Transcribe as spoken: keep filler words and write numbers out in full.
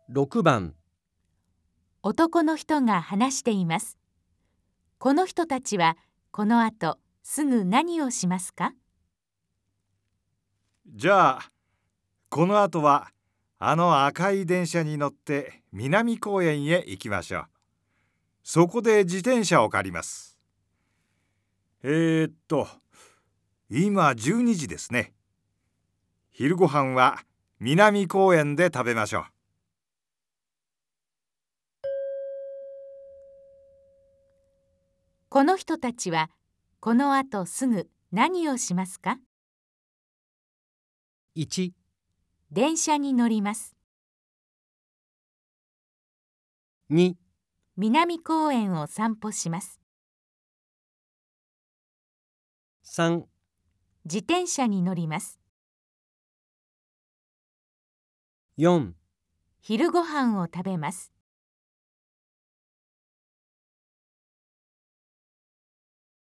ろくばん。 男の人が話しています。この人たちはこの後すぐ何をしますか？ じゃあ、この後はあの赤い電車に乗って南公園へ行きましょう。そこで自転車を借ります。えーっと、今じゅうにじですね。昼ご飯は南公園で食べましょう。 この人たちはこの後すぐ何をしますか？ いち、 電車に乗ります。 に、 南公園を散歩します。 さん、 自転車に乗ります。 よん、 昼ご飯を食べます。